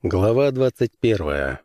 Глава 21.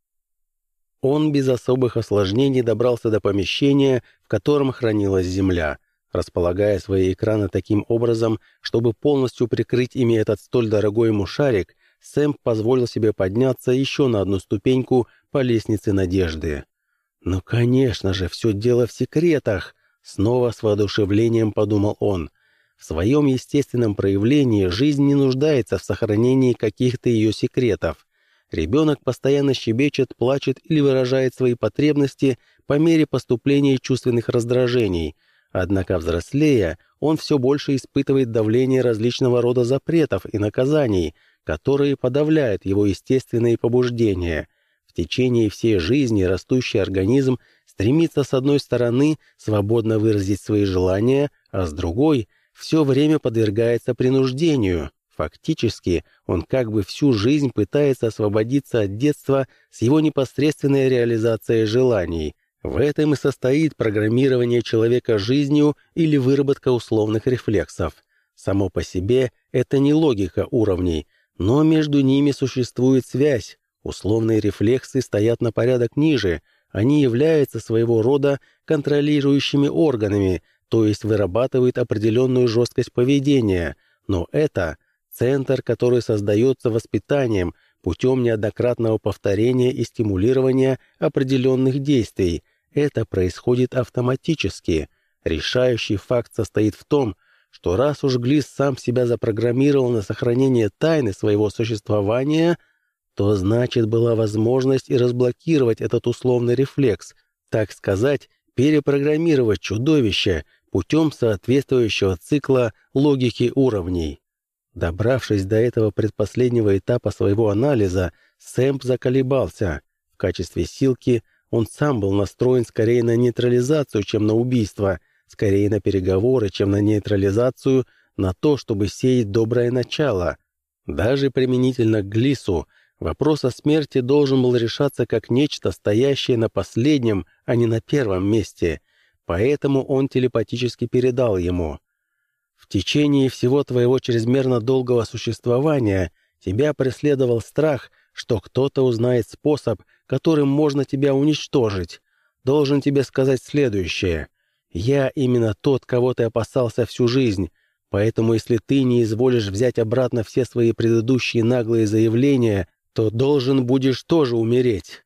Он без особых осложнений добрался до помещения, в котором хранилась земля, располагая свои экраны таким образом, чтобы полностью прикрыть ими этот столь дорогой ему шарик. Сэм позволил себе подняться еще на одну ступеньку по лестнице надежды. «Ну, конечно же, все дело в секретах!» — снова с воодушевлением подумал он. В своем естественном проявлении жизнь не нуждается в сохранении каких-то ее секретов. Ребенок постоянно щебечет, плачет или выражает свои потребности по мере поступления чувственных раздражений. Однако, взрослея, он все больше испытывает давление различного рода запретов и наказаний, которые подавляют его естественные побуждения. В течение всей жизни растущий организм стремится с одной стороны свободно выразить свои желания, а с другой – все время подвергается принуждению. Фактически, он как бы всю жизнь пытается освободиться от детства с его непосредственной реализацией желаний. В этом и состоит программирование человека жизнью или выработка условных рефлексов. Само по себе это не логика уровней, но между ними существует связь. Условные рефлексы стоят на порядок ниже, они являются своего рода контролирующими органами, то есть вырабатывает определенную жесткость поведения, но это центр, который создается воспитанием путем неоднократного повторения и стимулирования определенных действий. Это происходит автоматически. Решающий факт состоит в том, что раз уж Глис сам себя запрограммировал на сохранение тайны своего существования, то значит была возможность и разблокировать этот условный рефлекс, так сказать, перепрограммировать чудовище путем соответствующего цикла логики уровней. Добравшись до этого предпоследнего этапа своего анализа, Сэмп заколебался. В качестве силки он сам был настроен скорее на нейтрализацию, чем на убийство, скорее на переговоры, чем на нейтрализацию, на то, чтобы сеять доброе начало. Даже применительно к Глису, вопрос о смерти должен был решаться как нечто, стоящее на последнем, а не на первом месте. Поэтому он телепатически передал ему: «В течение всего твоего чрезмерно долгого существования тебя преследовал страх, что кто-то узнает способ, которым можно тебя уничтожить. Должен тебе сказать следующее. Я именно тот, кого ты опасался всю жизнь, поэтому если ты не изволишь взять обратно все свои предыдущие наглые заявления, то должен будешь тоже умереть».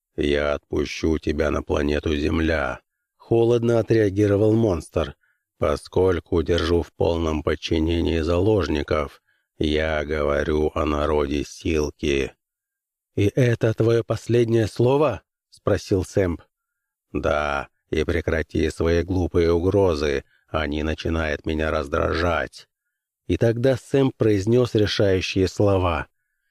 «Я отпущу тебя на планету Земля», — холодно отреагировал монстр. «Поскольку держу в полном подчинении заложников, я говорю о народе Силки». «И это твое последнее слово?» — спросил Сэмп. «Да, и прекрати свои глупые угрозы, они начинают меня раздражать». И тогда Сэмп произнес решающие слова.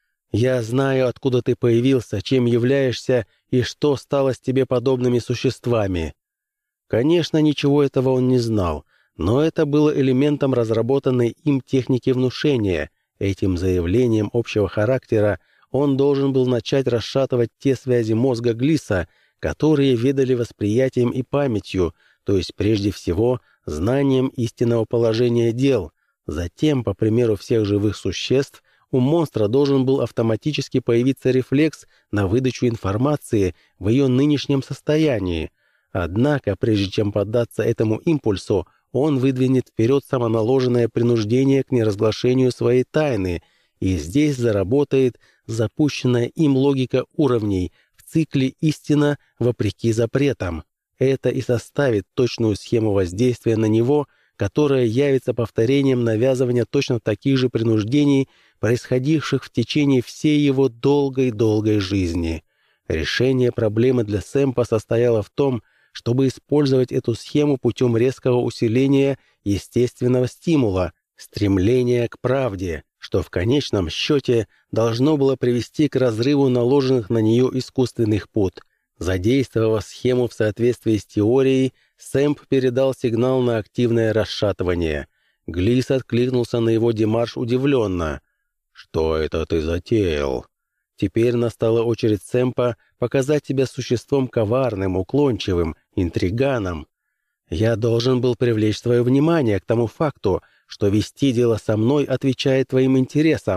«Я знаю, откуда ты появился, чем являешься и что стало с тебе подобными существами». Конечно, ничего этого он не знал, но это было элементом разработанной им техники внушения. Этим заявлением общего характера он должен был начать расшатывать те связи мозга Глиса, которые ведали восприятием и памятью, то есть прежде всего знанием истинного положения дел. Затем, по примеру всех живых существ, у монстра должен был автоматически появиться рефлекс на выдачу информации в ее нынешнем состоянии. Однако, прежде чем поддаться этому импульсу, он выдвинет вперед самоналоженное принуждение к неразглашению своей тайны, и здесь заработает запущенная им логика уровней в цикле «истина вопреки запретам». Это и составит точную схему воздействия на него, которая явится повторением навязывания точно таких же принуждений, происходивших в течение всей его долгой жизни. Решение проблемы для Сэмпа состояло в том, чтобы использовать эту схему путем резкого усиления естественного стимула, стремления к правде, что в конечном счете должно было привести к разрыву наложенных на нее искусственных пут. Задействовав схему в соответствии с теорией, Сэмп передал сигнал на активное расшатывание. Глис откликнулся на его демарш удивленно. «Что это ты затеял?» Теперь настала очередь Сэмпа показать себя существом коварным, уклончивым, интриганом. «Я должен был привлечь твое внимание к тому факту, что вести дело со мной отвечает твоим интересам».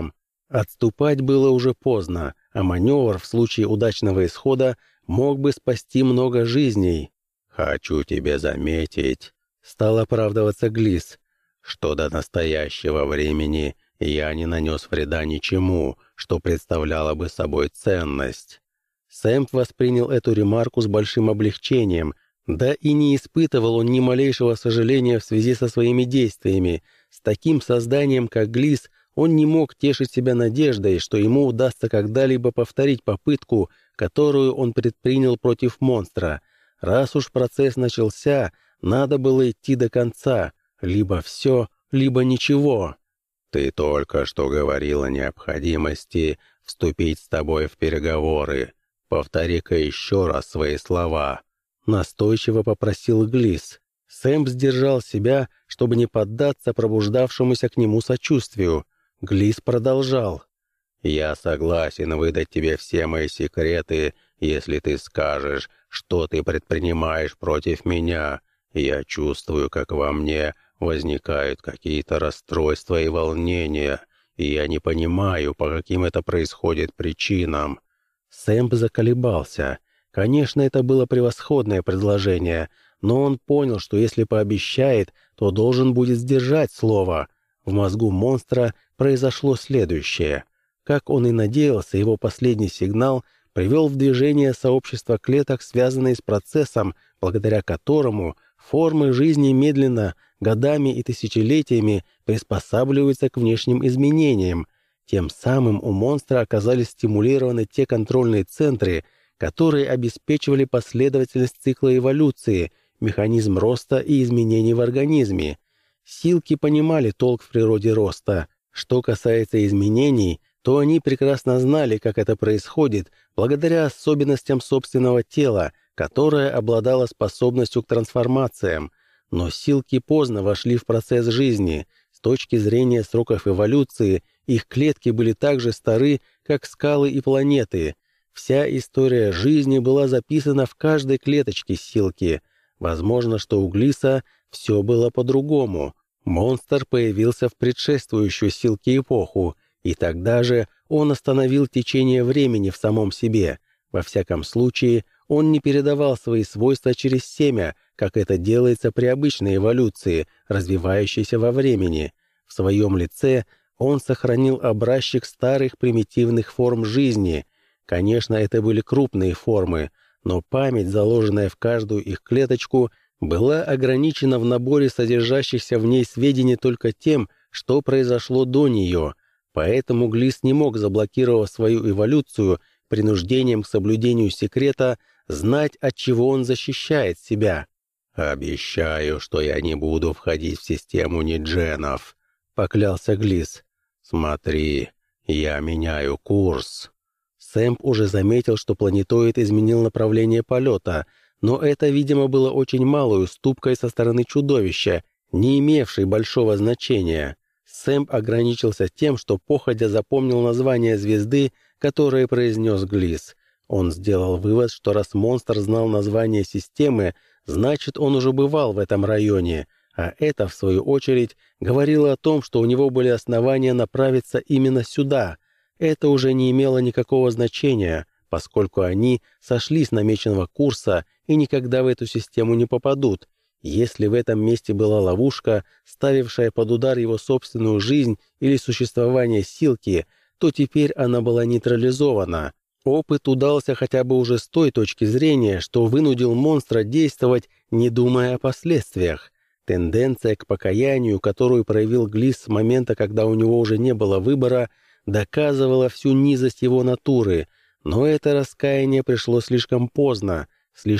Отступать было уже поздно, а маневр в случае удачного исхода мог бы спасти много жизней. «Хочу тебе заметить», — стал оправдываться Глис, «что до настоящего времени я не нанес вреда ничему, что представляло бы собой ценность». Сэмп воспринял эту ремарку с большим облегчением, да и не испытывал он ни малейшего сожаления в связи со своими действиями. С таким созданием, как Глис, он не мог тешить себя надеждой, что ему удастся когда-либо повторить попытку, которую он предпринял против монстра. Раз уж процесс начался, надо было идти до конца. Либо все, либо ничего. «Ты только что говорил о необходимости вступить с тобой в переговоры. Повтори-ка еще раз свои слова», — настойчиво попросил Глис. Сэмп сдержал себя, чтобы не поддаться пробуждавшемуся к нему сочувствию. Глис продолжал. «Я согласен выдать тебе все мои секреты, если ты скажешь, что ты предпринимаешь против меня. Я чувствую, как во мне возникают какие-то расстройства и волнения, и я не понимаю, по каким это происходит причинам». Сэмп заколебался. Конечно, это было превосходное предложение, но он понял, что если пообещает, то должен будет сдержать слово. В мозгу монстра произошло следующее. Как он и надеялся, его последний сигнал привел в движение сообщество клеток, связанные с процессом, благодаря которому формы жизни медленно, годами и тысячелетиями приспосабливаются к внешним изменениям. Тем самым у монстра оказались стимулированы те контрольные центры, которые обеспечивали последовательность цикла эволюции, механизм роста и изменений в организме. Силки понимали толк в природе роста. Что касается изменений, то они прекрасно знали, как это происходит, благодаря особенностям собственного тела, которое обладало способностью к трансформациям. Но силки поздно вошли в процесс жизни. С точки зрения сроков эволюции, их клетки были так же стары, как скалы и планеты. Вся история жизни была записана в каждой клеточке силки. Возможно, что у Глиса все было по-другому. Монстр появился в предшествующую силке эпоху, и тогда же он остановил течение времени в самом себе. Во всяком случае, он не передавал свои свойства через семя, как это делается при обычной эволюции, развивающейся во времени. В своем лице он сохранил образчик старых примитивных форм жизни. Конечно, это были крупные формы, но память, заложенная в каждую их клеточку, была ограничена в наборе содержащихся в ней сведений только тем, что произошло до нее. Поэтому Глис не мог, заблокировав свою эволюцию принуждением к соблюдению секрета, знать, от чего он защищает себя. «Обещаю, что я не буду входить в систему нидженов», — поклялся Глис. «Смотри, я меняю курс». Сэмп уже заметил, что планетоид изменил направление полета, но это, видимо, было очень малой уступкой со стороны чудовища, не имевшей большого значения. Сэмп ограничился тем, что походя запомнил название звезды, которое произнес Глис. Он сделал вывод, что раз монстр знал название системы, значит, он уже бывал в этом районе, а это, в свою очередь, говорило о том, что у него были основания направиться именно сюда. Это уже не имело никакого значения, поскольку они сошли с намеченного курса и никогда в эту систему не попадут. Если в этом месте была ловушка, ставившая под удар его собственную жизнь или существование силки, то теперь она была нейтрализована. Опыт удался хотя бы уже с той точки зрения, что вынудил монстра действовать, не думая о последствиях. Тенденция к покаянию, которую проявил Глис с момента, когда у него уже не было выбора, доказывала всю низость его натуры, но это раскаяние пришло слишком поздно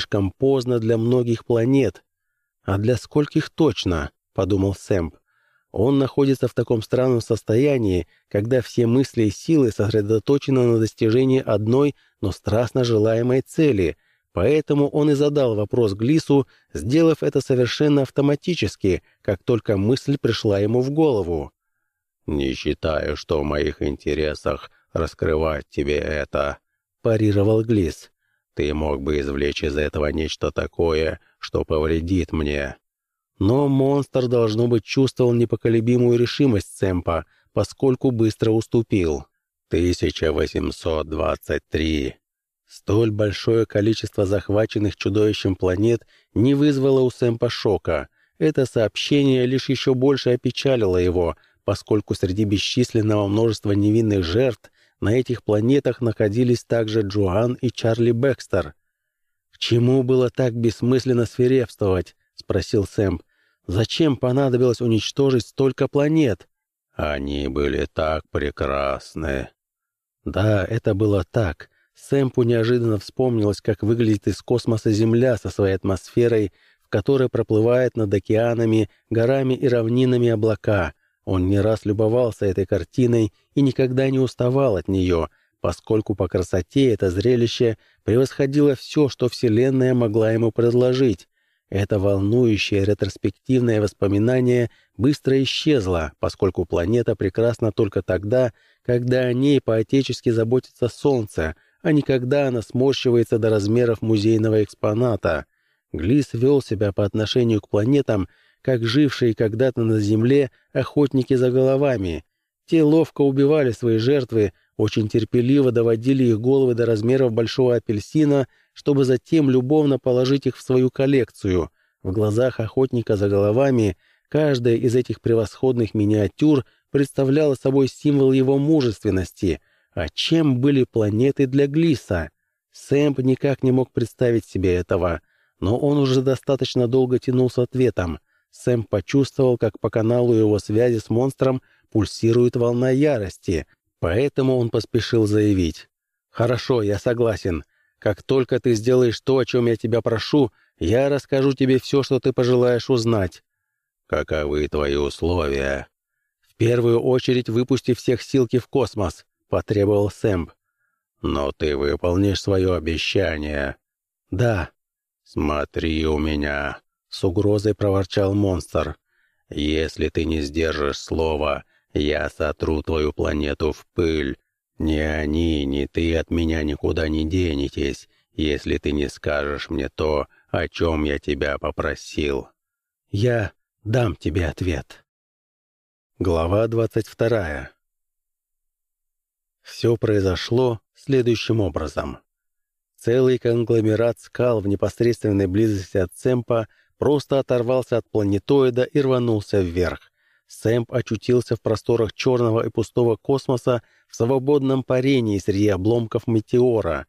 для многих планет. «А для скольких точно?» — подумал Сэмп. Он находится в таком странном состоянии, когда все мысли и силы сосредоточены на достижении одной, но страстно желаемой цели. Поэтому он и задал вопрос Глису, сделав это совершенно автоматически, как только мысль пришла ему в голову. «Не считаю, что в моих интересах раскрывать тебе это», — парировал Глис. «Ты мог бы извлечь из этого нечто такое, что повредит мне». Но монстр, должно быть, чувствовал непоколебимую решимость Сэмпа, поскольку быстро уступил. 1823. Столь большое количество захваченных чудовищем планет не вызвало у Сэмпа шока. Это сообщение лишь еще больше опечалило его, поскольку среди бесчисленного множества невинных жертв на этих планетах находились также Джоан и Чарли Бэкстер. «К чему было так бессмысленно свирепствовать?» — спросил Сэмп. «Зачем понадобилось уничтожить столько планет?» «Они были так прекрасны». Да, это было так. Сэмпу неожиданно вспомнилось, как выглядит из космоса Земля со своей атмосферой, в которой проплывает над океанами, горами и равнинами облака. Он не раз любовался этой картиной и никогда не уставал от нее, поскольку по красоте это зрелище превосходило все, что Вселенная могла ему предложить. Это волнующее ретроспективное воспоминание быстро исчезло, поскольку планета прекрасна только тогда, когда о ней по-отечески заботится Солнце, а не когда она сморщивается до размеров музейного экспоната. Глис вел себя по отношению к планетам, как жившие когда-то на Земле охотники за головами. Те ловко убивали свои жертвы, очень терпеливо доводили их головы до размеров большого апельсина, чтобы затем любовно положить их в свою коллекцию. В глазах охотника за головами каждая из этих превосходных миниатюр представляла собой символ его мужественности. А чем были планеты для Глиса? Сэмп никак не мог представить себе этого, но он уже достаточно долго тянул с ответом. Сэмп почувствовал, как по каналу его связи с монстром пульсирует волна ярости, поэтому он поспешил заявить: «Хорошо, я согласен. Как только ты сделаешь то, о чем я тебя прошу, я расскажу тебе все, что ты пожелаешь узнать». «Каковы твои условия?» «В первую очередь выпусти всех Силки в космос», — потребовал Сэмп. «Но ты выполнишь свое обещание». «Да». «Смотри у меня», — с угрозой проворчал монстр. «Если ты не сдержишь слова, я сотру твою планету в пыль. Ни они, ни ты от меня никуда не денетесь, если ты не скажешь мне то, о чем я тебя попросил». «Я дам тебе ответ». Глава 22. Все произошло следующим образом. Целый конгломерат скал в непосредственной близости от Сэмпа просто оторвался от планетоида и рванулся вверх. Сэмп очутился в просторах черного и пустого космоса в свободном парении среди обломков метеора.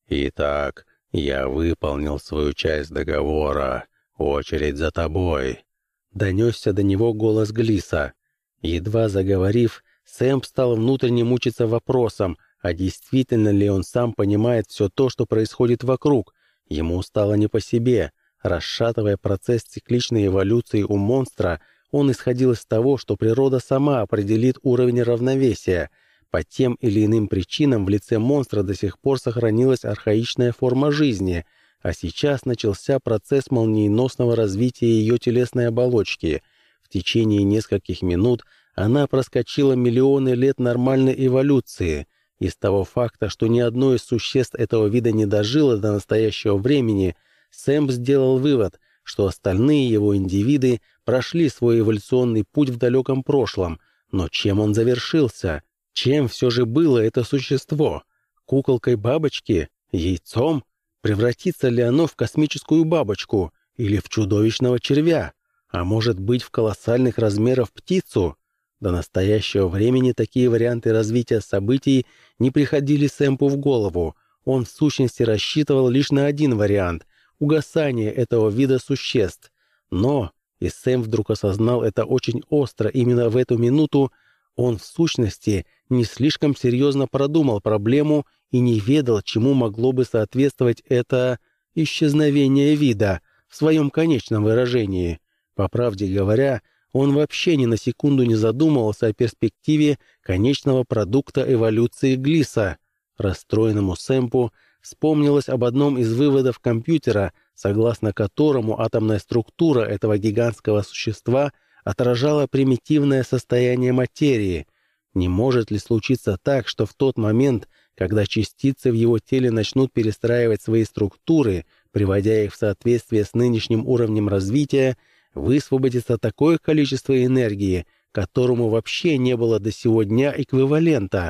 «Итак, я выполнил свою часть договора. Очередь за тобой», — донесся до него голос Глиса. Едва заговорив, Сэмп стал внутренне мучиться вопросом, а действительно ли он сам понимает все то, что происходит вокруг. Ему стало не по себе. Расшатывая процесс цикличной эволюции у монстра, он исходил из того, что природа сама определит уровень равновесия. По тем или иным причинам в лице монстра до сих пор сохранилась архаичная форма жизни, а сейчас начался процесс молниеносного развития ее телесной оболочки. В течение нескольких минут она проскочила миллионы лет нормальной эволюции. Из того факта, что ни одно из существ этого вида не дожило до настоящего времени, Сэмп сделал вывод, что остальные его индивиды прошли свой эволюционный путь в далеком прошлом. Но чем он завершился? Чем все же было это существо? Куколкой бабочки? Яйцом? Превратится ли оно в космическую бабочку? Или в чудовищного червя? А может быть, в колоссальных размеров птицу? До настоящего времени такие варианты развития событий не приходили Сэмпу в голову. Он в сущности рассчитывал лишь на один вариант — угасание этого вида существ. Но, и Сэм вдруг осознал это очень остро именно в эту минуту, он в сущности не слишком серьезно продумал проблему и не ведал, чему могло бы соответствовать это исчезновение вида в своем конечном выражении. По правде говоря, он вообще ни на секунду не задумывался о перспективе конечного продукта эволюции Глиса. Расстроенному Сэмпу вспомнилось об одном из выводов компьютера, согласно которому атомная структура этого гигантского существа отражала примитивное состояние материи. Не может ли случиться так, что в тот момент, когда частицы в его теле начнут перестраивать свои структуры, приводя их в соответствие с нынешним уровнем развития, высвободится такое количество энергии, которому вообще не было до сего дня эквивалента?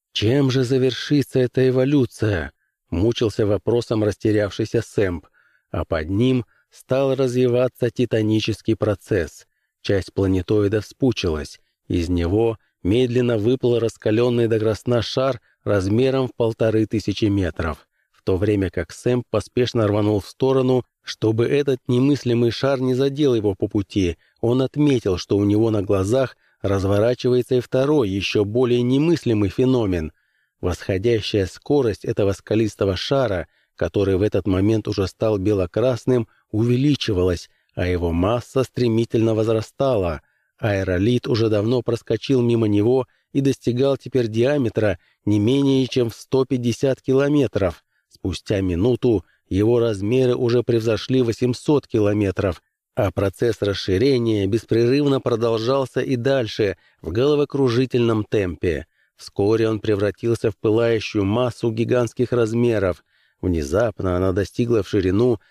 Чем же завершится эта эволюция? Мучился вопросом растерявшийся Сэмп, а под ним стал развиваться титанический процесс. Часть планетоида вспучилась, из него медленно выплыл раскаленный до красна шар размером в 1500 метров, в то время как Сэмп поспешно рванул в сторону, чтобы этот немыслимый шар не задел его по пути. Он отметил, что у него на глазах разворачивается и второй, еще более немыслимый феномен. Восходящая скорость этого скалистого шара, который в этот момент уже стал бело-красным, увеличивалась, а его масса стремительно возрастала. Аэролит уже давно проскочил мимо него и достигал теперь диаметра не менее чем в 150 километров. Спустя минуту его размеры уже превзошли 800 километров, а процесс расширения беспрерывно продолжался и дальше в головокружительном темпе. Вскоре он превратился в пылающую массу гигантских размеров. Внезапно она достигла в ширину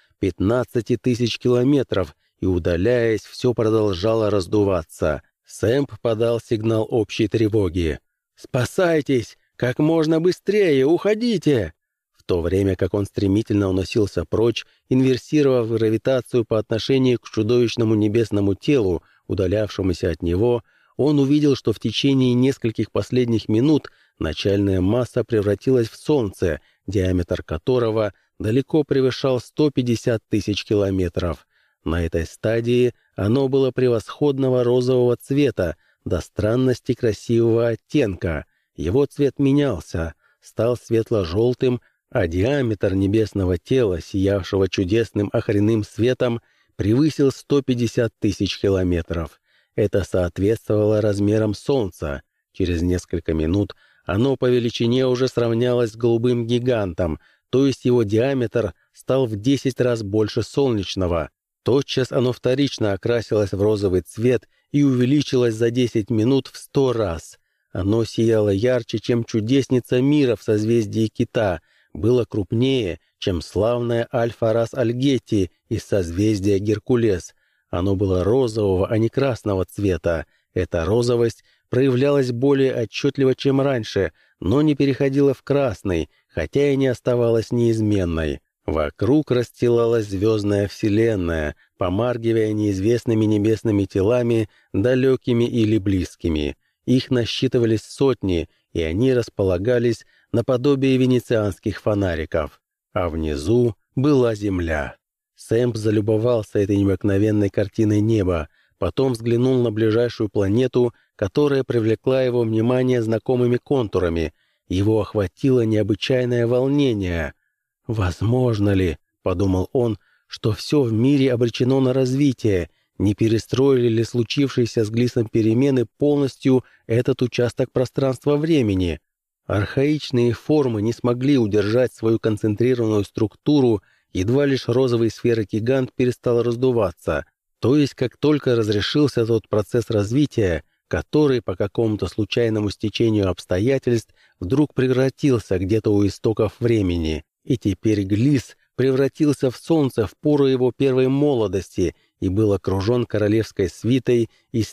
15 тысяч километров и, удаляясь, все продолжало раздуваться. Сэмп подал сигнал общей тревоги. «Спасайтесь! Как можно быстрее! Уходите!» В то время как он стремительно уносился прочь, инверсировав гравитацию по отношению к чудовищному небесному телу, удалявшемуся от него, он увидел, что в течение нескольких последних минут начальная масса превратилась в Солнце, диаметр которого далеко превышал 150 тысяч километров. На этой стадии оно было превосходного розового цвета, до странности красивого оттенка. Его цвет менялся, стал светло-желтым, а диаметр небесного тела, сиявшего чудесным охренным светом, превысил 150 тысяч километров. Это соответствовало размерам Солнца. Через несколько минут оно по величине уже сравнялось с голубым гигантом, то есть его диаметр стал в 10 раз больше солнечного. Тотчас оно вторично окрасилось в розовый цвет и увеличилось за 10 минут в 100 раз. Оно сияло ярче, чем чудесница мира в созвездии Кита, было крупнее, чем славная Альфа-Рас-Альгетти из созвездия Геркулес. Оно было розового, а не красного цвета. Эта розовость проявлялась более отчетливо, чем раньше, но не переходила в красный, хотя и не оставалась неизменной. Вокруг расстилалась звездная вселенная, помаргивая неизвестными небесными телами, далекими или близкими. Их насчитывались сотни, и они располагались наподобие венецианских фонариков. А внизу была земля. Сэмп залюбовался этой необыкновенной картиной неба, потом взглянул на ближайшую планету, которая привлекла его внимание знакомыми контурами. Его охватило необычайное волнение. «Возможно ли, — подумал он, — что все в мире обречено на развитие? Не перестроили ли случившиеся с Глисом перемены полностью этот участок пространства-времени? Архаичные формы не смогли удержать свою концентрированную структуру, едва лишь розовый сфера-гигант перестал раздуваться. То есть, как только разрешился тот процесс развития, который по какому-то случайному стечению обстоятельств вдруг превратился где-то у истоков времени. И теперь Глис превратился в Солнце в пору его первой молодости и был окружен королевской свитой из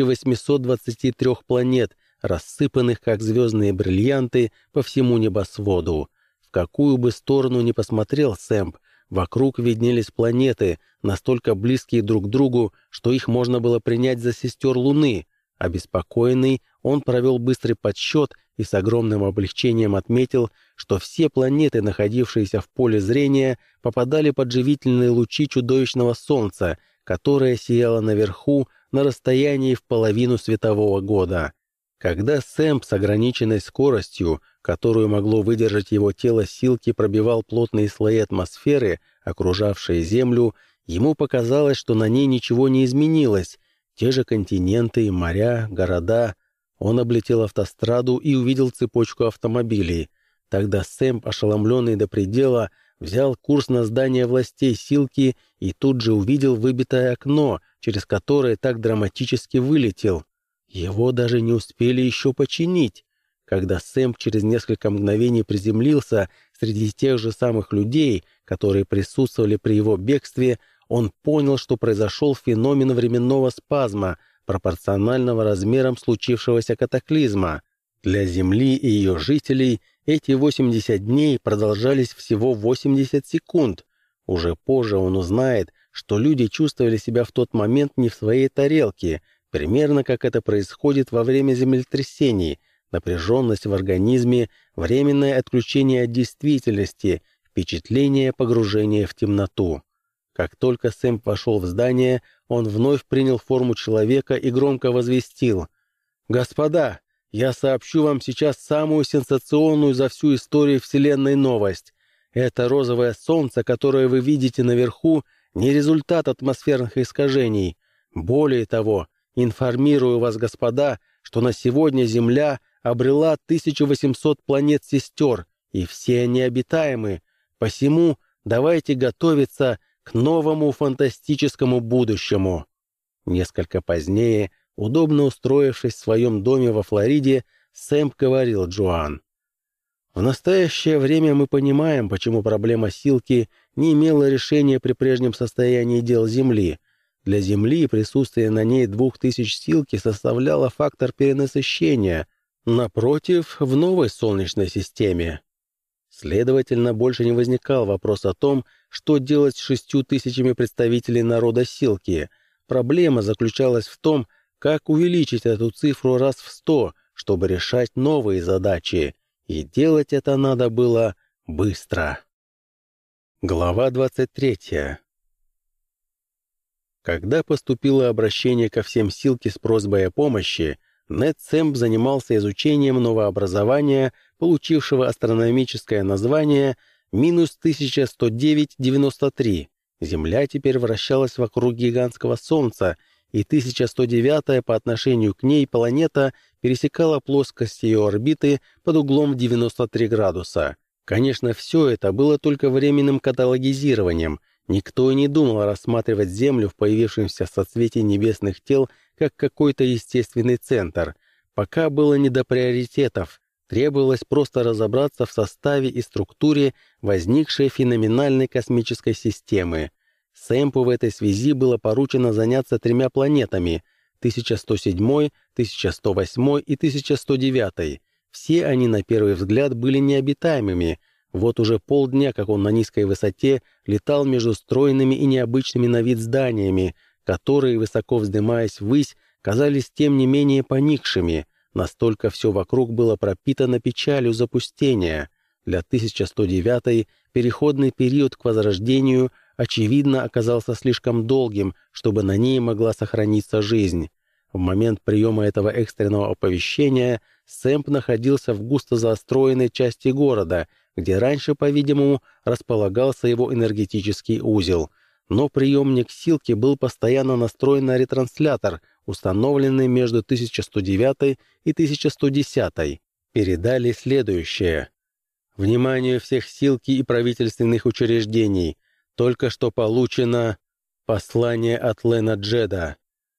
1823 планет, рассыпанных как звездные бриллианты по всему небосводу. В какую бы сторону ни посмотрел Сэмп, вокруг виднелись планеты, настолько близкие друг к другу, что их можно было принять за сестер Луны. Обеспокоенный, он провел быстрый подсчет и с огромным облегчением отметил, что все планеты, находившиеся в поле зрения, попадали под живительные лучи чудовищного Солнца, которое сияло наверху на расстоянии в половину светового года. Когда Сэмп с ограниченной скоростью, которую могло выдержать его тело силки, пробивал плотные слои атмосферы, окружавшие Землю, ему показалось, что на ней ничего не изменилось. Те же континенты, моря, города. Он облетел автостраду и увидел цепочку автомобилей. Тогда Сэмп, ошеломленный до предела, взял курс на здание властей Силки и тут же увидел выбитое окно, через которое так драматически вылетел. Его даже не успели еще починить. Когда Сэмп через несколько мгновений приземлился среди тех же самых людей, которые присутствовали при его бегстве, он понял, что произошел феномен временного спазма, пропорционального размерам случившегося катаклизма. Для Земли и ее жителей эти 80 дней продолжались всего 80 секунд. Уже позже он узнает, что люди чувствовали себя в тот момент не в своей тарелке, примерно как это происходит во время землетрясений, напряженность в организме, временное отключение от действительности, впечатление погружения в темноту. Как только Сэмп вошел в здание, он вновь принял форму человека и громко возвестил: «Господа, я сообщу вам сейчас самую сенсационную за всю историю Вселенной новость. Это розовое солнце, которое вы видите наверху, не результат атмосферных искажений. Более того, информирую вас, господа, что на сегодня Земля обрела 1800 планет-сестер, и все они обитаемы. Посему давайте готовиться к новому фантастическому будущему». Несколько позднее, удобно устроившись в своем доме во Флориде, Сэмп говорил Джоан: «В настоящее время мы понимаем, почему проблема Силки не имела решения при прежнем состоянии дел Земли. Для Земли присутствие на ней 2000 Силки составляло фактор перенасыщения, напротив, в новой Солнечной системе. Следовательно, больше не возникал вопрос о том, что делать с 6000 представителей народа Силки. Проблема заключалась в том, как увеличить эту цифру раз в 100, чтобы решать новые задачи. И делать это надо было быстро. Глава 23. Когда поступило обращение ко всем Силки с просьбой о помощи, Нед Сэмп занимался изучением новообразования, получившего астрономическое название -1109,93. Земля теперь вращалась вокруг гигантского Солнца, и 1109 по отношению к ней планета пересекала плоскость ее орбиты под углом в 93 градуса. Конечно, все это было только временным каталогизированием. Никто и не думал рассматривать Землю в появившемся соцветии небесных тел как какой-то естественный центр. Пока было не до приоритетов. Требовалось просто разобраться в составе и структуре возникшей феноменальной космической системы. Сэмпу в этой связи было поручено заняться 3 планетами — 1107, 1108 и 1109. Все они, на первый взгляд, были необитаемыми. Вот уже полдня, как он на низкой высоте летал между стройными и необычными на вид зданиями, которые, высоко вздымаясь ввысь, казались тем не менее поникшими. Настолько все вокруг было пропитано печалью запустения. Для 1109 переходный период к Возрождению, очевидно, оказался слишком долгим, чтобы на ней могла сохраниться жизнь. В момент приема этого экстренного оповещения Сэмп находился в густо застроенной части города, где раньше, по-видимому, располагался его энергетический узел. Но приемник Силки был постоянно настроен на ретранслятор, установленный между 1109 и 1110. Передали следующее. «Вниманию всех Силки и правительственных учреждений. Только что получено послание от Лена Джеда».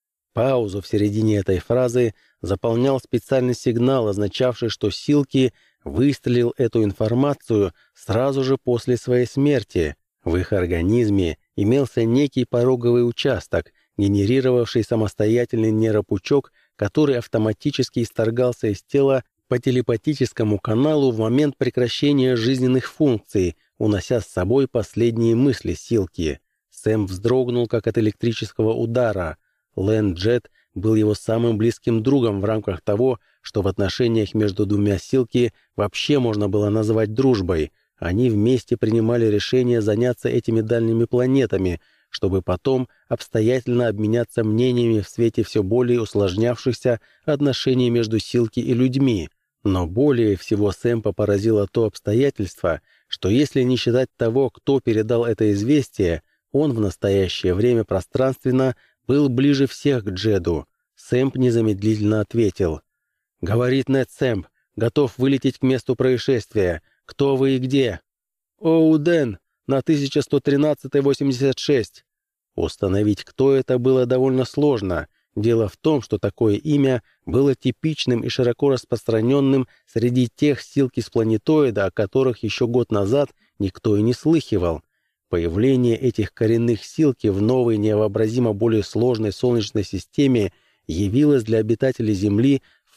Паузу в середине этой фразы заполнял специальный сигнал, означавший, что Силки выстрелил эту информацию сразу же после своей смерти. В их организме имелся некий пороговый участок, генерировавший самостоятельный нейропучок, который автоматически исторгался из тела по телепатическому каналу в момент прекращения жизненных функций, унося с собой последние мысли Силки. Сэм вздрогнул, как от электрического удара. Лэн Джед был его самым близким другом в рамках того, что в отношениях между двумя Силки вообще можно было назвать дружбой. Они вместе принимали решение заняться этими дальними планетами, чтобы потом обстоятельно обменяться мнениями в свете все более усложнявшихся отношений между Силки и людьми. Но более всего Сэмпа поразило то обстоятельство, что если не считать того, кто передал это известие, он в настоящее время пространственно был ближе всех к Джеду. Сэмп незамедлительно ответил. «Говорит Нед Сэмп, готов вылететь к месту происшествия. Кто вы и где?» «Оуден, на 1113-86». Установить, кто это, было довольно сложно. Дело в том, что такое имя было типичным и широко распространенным среди тех Силки с планетоида, о которых еще год назад никто и не слыхивал. Появление этих коренных Силки в новой, невообразимо более сложной Солнечной системе явилось для обитателей Земли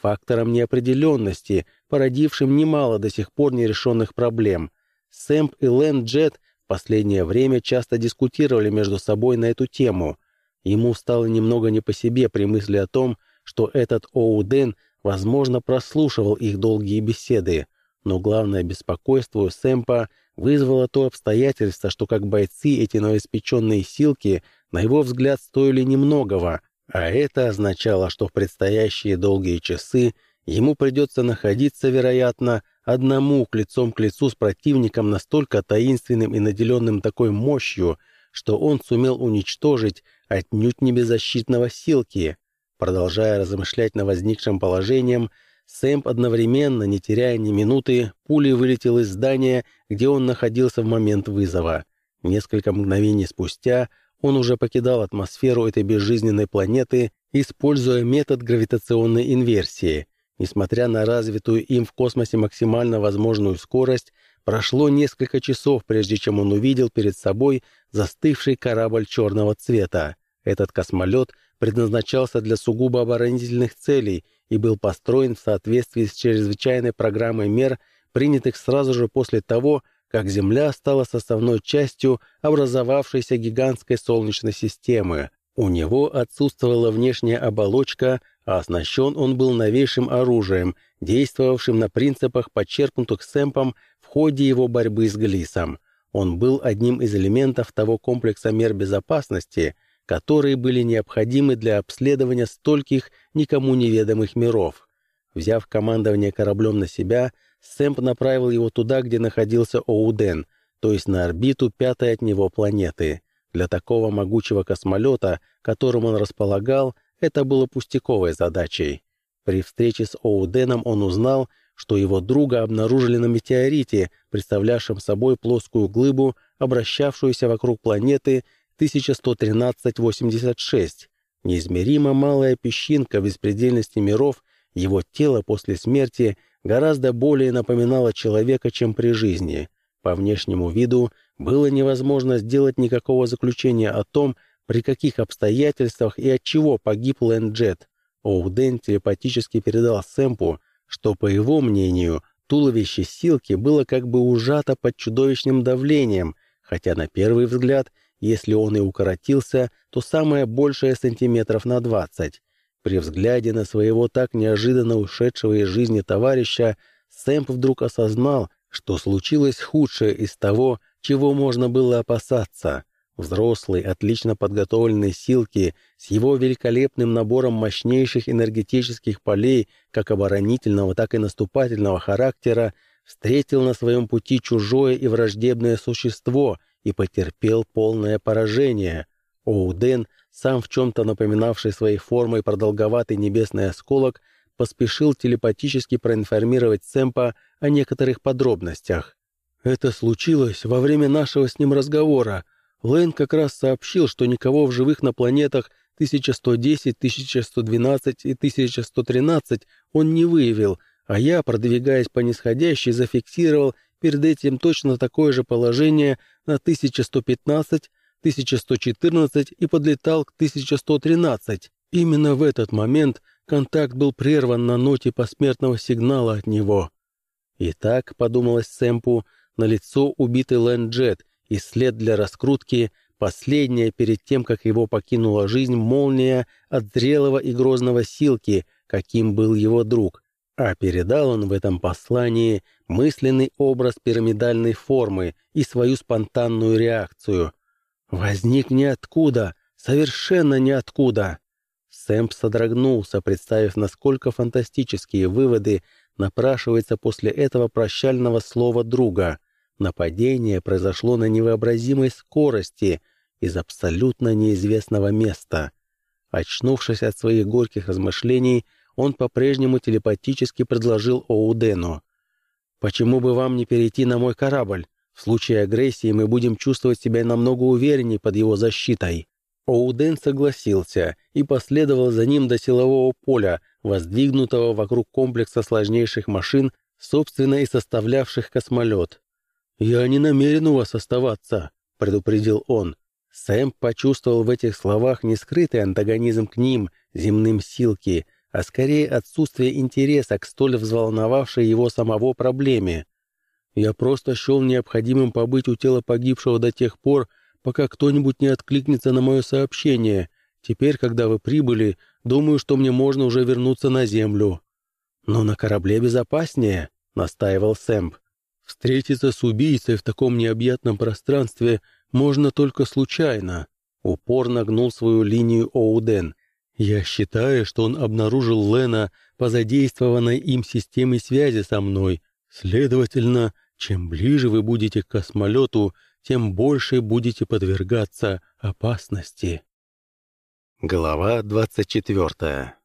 фактором неопределенности, породившим немало до сих пор нерешенных проблем. Сэмп и Лэн Джет в последнее время часто дискутировали между собой на эту тему. Ему стало немного не по себе при мысли о том, что этот Оуден, возможно, прослушивал их долгие беседы. Но главное беспокойство у Сэмпа вызвало то обстоятельство, что как бойцы эти новоиспеченные силки, на его взгляд, стоили немногого, а это означало, что в предстоящие долгие часы ему придется находиться, вероятно, одному лицом к лицу с противником настолько таинственным и наделенным такой мощью, что он сумел уничтожить отнюдь не беззащитного силки. Продолжая размышлять над возникшим положением, Сэмп одновременно, не теряя ни минуты, пулей вылетел из здания, где он находился в момент вызова. Несколько мгновений спустя он уже покидал атмосферу этой безжизненной планеты, используя метод гравитационной инверсии. Несмотря на развитую им в космосе максимально возможную скорость, прошло несколько часов, прежде чем он увидел перед собой застывший корабль черного цвета. Этот космолет предназначался для сугубо оборонительных целей и был построен в соответствии с чрезвычайной программой мер, принятых сразу же после того, как Земля стала составной частью образовавшейся гигантской Солнечной системы. У него отсутствовала внешняя оболочка, а оснащен он был новейшим оружием, действовавшим на принципах, подчеркнутых Сэмпом в ходе его борьбы с Глиссом. Он был одним из элементов того комплекса мер безопасности, которые были необходимы для обследования стольких никому неведомых миров. Взяв командование кораблем на себя, Сэмп направил его туда, где находился Оуден, то есть на орбиту пятой от него планеты. Для такого могучего космолета, которым он располагал, это было пустяковой задачей. При встрече с Оуденом он узнал, что его друга обнаружили на метеорите, представлявшем собой плоскую глыбу, обращавшуюся вокруг планеты 1113-86. Неизмеримо малая песчинка в беспредельности миров, его тело после смерти гораздо более напоминало человека, чем при жизни. По внешнему виду было невозможно сделать никакого заключения о том, при каких обстоятельствах и от чего погиб Лэн Джет. Оуден телепатически передал Сэмпу, что, по его мнению, туловище Силки было как бы ужато под чудовищным давлением, хотя на первый взгляд, если он и укоротился, то самое большее сантиметров на 20. При взгляде на своего так неожиданно ушедшего из жизни товарища, Сэмп вдруг осознал, что случилось худшее из того, чего можно было опасаться. Взрослый, отлично подготовленный Силки с его великолепным набором мощнейших энергетических полей, как оборонительного, так и наступательного характера, встретил на своем пути чужое и враждебное существо и потерпел полное поражение. Оуден, сам в чем-то напоминавший своей формой продолговатый небесный осколок, поспешил телепатически проинформировать Сэмпа о некоторых подробностях. «Это случилось во время нашего с ним разговора. Лэн как раз сообщил, что никого в живых на планетах 1110, 1112 и 1113 он не выявил, а я, продвигаясь по нисходящей, зафиксировал перед этим точно такое же положение на 1115, 1114 и подлетал к 1113. Именно в этот момент контакт был прерван на ноте посмертного сигнала от него». Итак, подумалось Сэмпу, налицо убитый Лэн Джет, и след для раскрутки, последняя перед тем, как его покинула жизнь молния от зрелого и грозного Силки, каким был его друг. А передал он в этом послании мысленный образ пирамидальной формы и свою спонтанную реакцию. «Возник ниоткуда, совершенно ниоткуда». Сэмп содрогнулся, представив, насколько фантастические выводы напрашиваются после этого прощального слова друга. Нападение произошло на невообразимой скорости из абсолютно неизвестного места. Очнувшись от своих горьких размышлений, он по-прежнему телепатически предложил Оудену: «Почему бы вам не перейти на мой корабль? В случае агрессии мы будем чувствовать себя намного увереннее под его защитой». Оуден согласился и последовал за ним до силового поля, воздвигнутого вокруг комплекса сложнейших машин, собственно и составлявших космолет. «Я не намерен у вас оставаться», — предупредил он. Сэмп почувствовал в этих словах не скрытый антагонизм к ним, земным Силки, а скорее отсутствие интереса к столь взволновавшей его самого проблеме. «Я просто счел необходимым побыть у тела погибшего до тех пор, пока кто-нибудь не откликнется на мое сообщение. Теперь, когда вы прибыли, думаю, что мне можно уже вернуться на Землю». «Но на корабле безопаснее», — настаивал Сэмп. «Встретиться с убийцей в таком необъятном пространстве можно только случайно», — упорно гнул свою линию Оуден. «Я считаю, что он обнаружил Лена по задействованной им системе связи со мной. Следовательно, чем ближе вы будете к космолету, тем больше будете подвергаться опасности». Глава 24.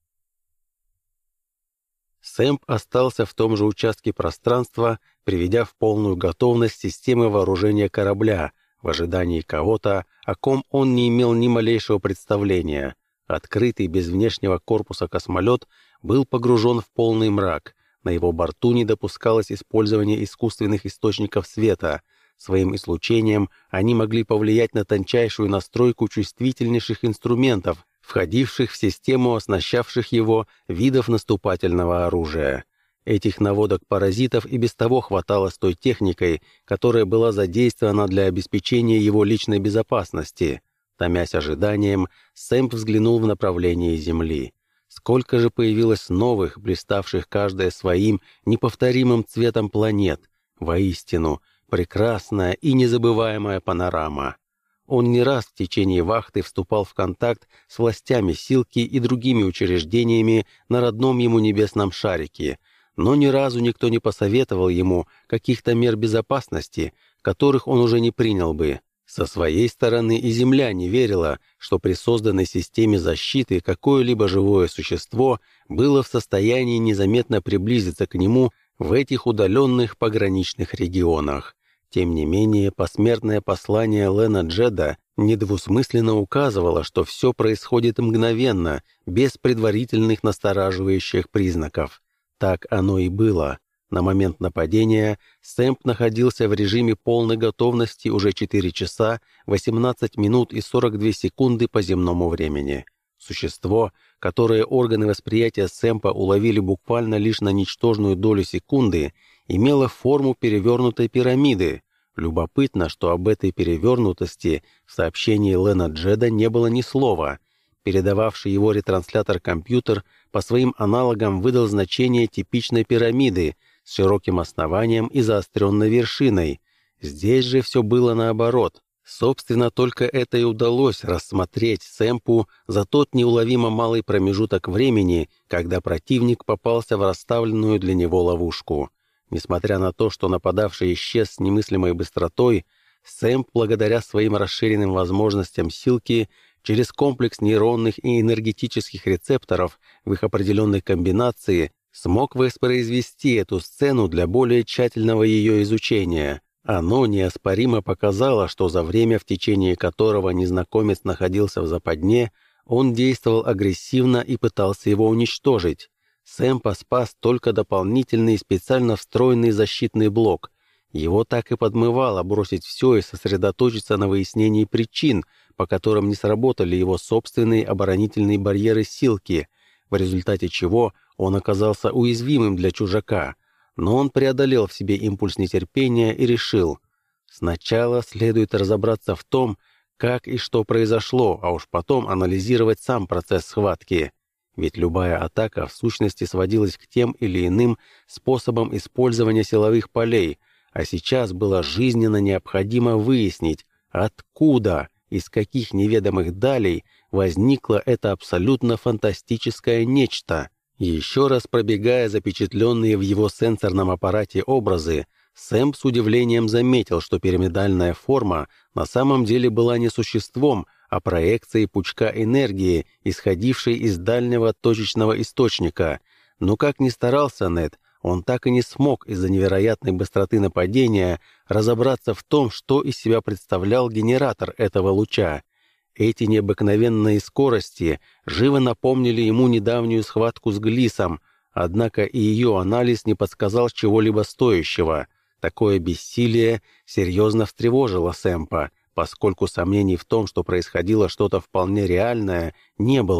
Сэмп остался в том же участке пространства, приведя в полную готовность системы вооружения корабля, в ожидании кого-то, о ком он не имел ни малейшего представления. Открытый без внешнего корпуса космолет был погружен в полный мрак. На его борту не допускалось использования искусственных источников света. Своим излучением они могли повлиять на тончайшую настройку чувствительнейших инструментов, входивших в систему оснащавших его видов наступательного оружия. Этих наводок паразитов и без того хватало с той техникой, которая была задействована для обеспечения его личной безопасности. Томясь ожиданием, Сэмп взглянул в направлении Земли. Сколько же появилось новых, блиставших каждая своим неповторимым цветом планет. Воистину, прекрасная и незабываемая панорама. Он не раз в течение вахты вступал в контакт с властями Силки и другими учреждениями на родном ему небесном шарике, но ни разу никто не посоветовал ему каких-то мер безопасности, которых он уже не принял бы. Со своей стороны и Земля не верила, что при созданной системе защиты какое-либо живое существо было в состоянии незаметно приблизиться к нему в этих удаленных пограничных регионах. Тем не менее, посмертное послание Лена Джеда недвусмысленно указывало, что все происходит мгновенно, без предварительных настораживающих признаков. Так оно и было. На момент нападения Сэмп находился в режиме полной готовности уже 4 часа, 18 минут и 42 секунды по земному времени. Существо, которое органы восприятия Сэмпа уловили буквально лишь на ничтожную долю секунды, имело форму перевернутой пирамиды. Любопытно, что об этой перевернутости в сообщении Лена Джеда не было ни слова. Передававший его ретранслятор-компьютер по своим аналогам выдал значение типичной пирамиды с широким основанием и заостренной вершиной. Здесь же все было наоборот. Собственно, только это и удалось рассмотреть Сэмпу за тот неуловимо малый промежуток времени, когда противник попался в расставленную для него ловушку. Несмотря на то, что нападавший исчез с немыслимой быстротой, Сэмп, благодаря своим расширенным возможностям Силки, через комплекс нейронных и энергетических рецепторов в их определенной комбинации, смог воспроизвести эту сцену для более тщательного ее изучения. Оно неоспоримо показало, что за время, в течение которого незнакомец находился в западне, он действовал агрессивно и пытался его уничтожить. Сэмпа спас только дополнительный специально встроенный защитный блок. Его так и подмывало бросить все и сосредоточиться на выяснении причин, по которым не сработали его собственные оборонительные барьеры Силки, в результате чего он оказался уязвимым для чужака. Но он преодолел в себе импульс нетерпения и решил: сначала следует разобраться в том, как и что произошло, а уж потом анализировать сам процесс схватки. Ведь любая атака в сущности сводилась к тем или иным способам использования силовых полей, а сейчас было жизненно необходимо выяснить, откуда, из каких неведомых далей возникло это абсолютно фантастическое нечто. Еще раз пробегая запечатленные в его сенсорном аппарате образы, Сэмп с удивлением заметил, что пирамидальная форма на самом деле была не существом, а проекцией пучка энергии, исходившей из дальнего точечного источника. Но как ни старался Нед, он так и не смог из-за невероятной быстроты нападения разобраться в том, что из себя представлял генератор этого луча. Эти необыкновенные скорости живо напомнили ему недавнюю схватку с Глисом, однако и ее анализ не подсказал чего-либо стоящего. Такое бессилие серьезно встревожило Сэмпа, поскольку сомнений в том, что происходило что-то вполне реальное, не было,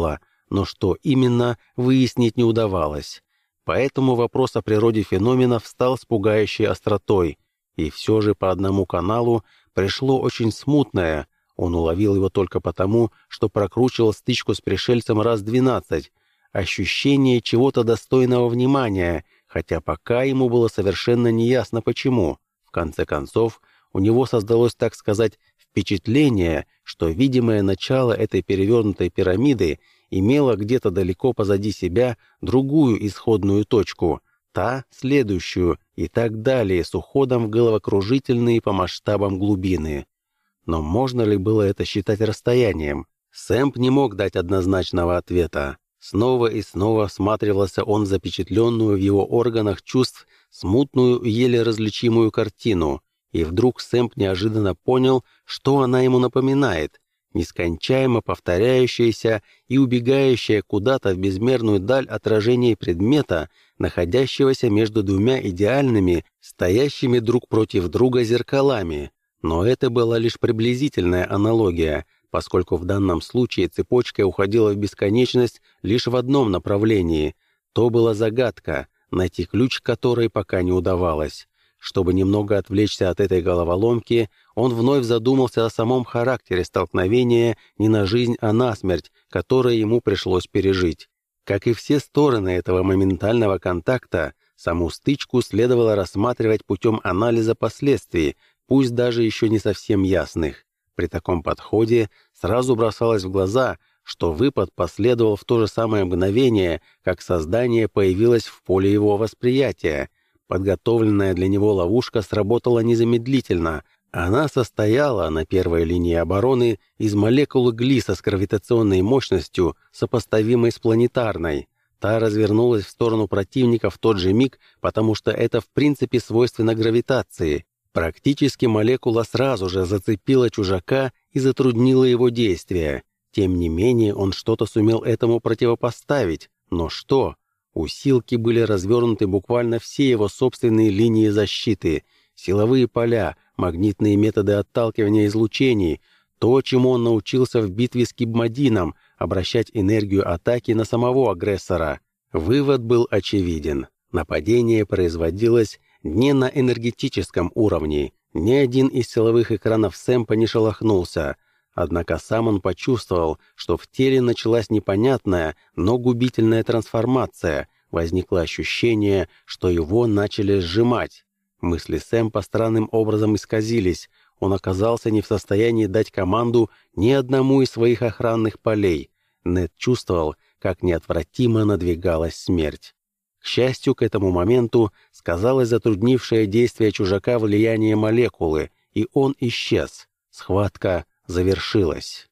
но что именно, выяснить не удавалось. Поэтому вопрос о природе феномена встал с пугающей остротой, и все же по одному каналу пришло очень смутное, он уловил его только потому, что прокручивал стычку с пришельцем раз 12, ощущение чего-то достойного внимания, хотя пока ему было совершенно неясно почему. В конце концов, у него создалось, так сказать, впечатление, что видимое начало этой перевернутой пирамиды имело где-то далеко позади себя другую исходную точку, та — следующую, и так далее, с уходом в головокружительные по масштабам глубины. Но можно ли было это считать расстоянием? Сэмп не мог дать однозначного ответа. Снова и снова всматривался он в запечатленную в его органах чувств смутную, еле различимую картину, и вдруг Сэмп неожиданно понял, что она ему напоминает. Нескончаемо повторяющееся и убегающее куда-то в безмерную даль отражение предмета, находящегося между двумя идеальными, стоящими друг против друга зеркалами. Но это была лишь приблизительная аналогия, поскольку в данном случае цепочка уходила в бесконечность лишь в одном направлении. То была загадка, найти ключ к которой пока не удавалось. Чтобы немного отвлечься от этой головоломки, он вновь задумался о самом характере столкновения не на жизнь, а на смерть, которое ему пришлось пережить. Как и все стороны этого моментального контакта, саму стычку следовало рассматривать путем анализа последствий, пусть даже еще не совсем ясных. При таком подходе сразу бросалось в глаза, что выпад последовал в то же самое мгновение, как создание появилось в поле его восприятия. Подготовленная для него ловушка сработала незамедлительно. Она состояла на первой линии обороны из молекул глиса с гравитационной мощностью, сопоставимой с планетарной. Та развернулась в сторону противника в тот же миг, потому что это в принципе свойственно гравитации. Практически молекула сразу же зацепила чужака и затруднила его действия. Тем не менее, он что-то сумел этому противопоставить. Но что? У Силки были развернуты буквально все его собственные линии защиты, силовые поля, магнитные методы отталкивания излучений, то, чему он научился в битве с Кибмадином, обращать энергию атаки на самого агрессора. Вывод был очевиден. Нападение производилось не на энергетическом уровне. Ни один из силовых экранов Сэмпа не шелохнулся. Однако сам он почувствовал, что в теле началась непонятная, но губительная трансформация. Возникло ощущение, что его начали сжимать. Мысли Сэмпа странным образом исказились. Он оказался не в состоянии дать команду ни одному из своих охранных полей. Нед чувствовал, как неотвратимо надвигалась смерть. К счастью, к этому моменту сказалось затруднившее действие чужака влияние молекулы, и он исчез. Схватка завершилась.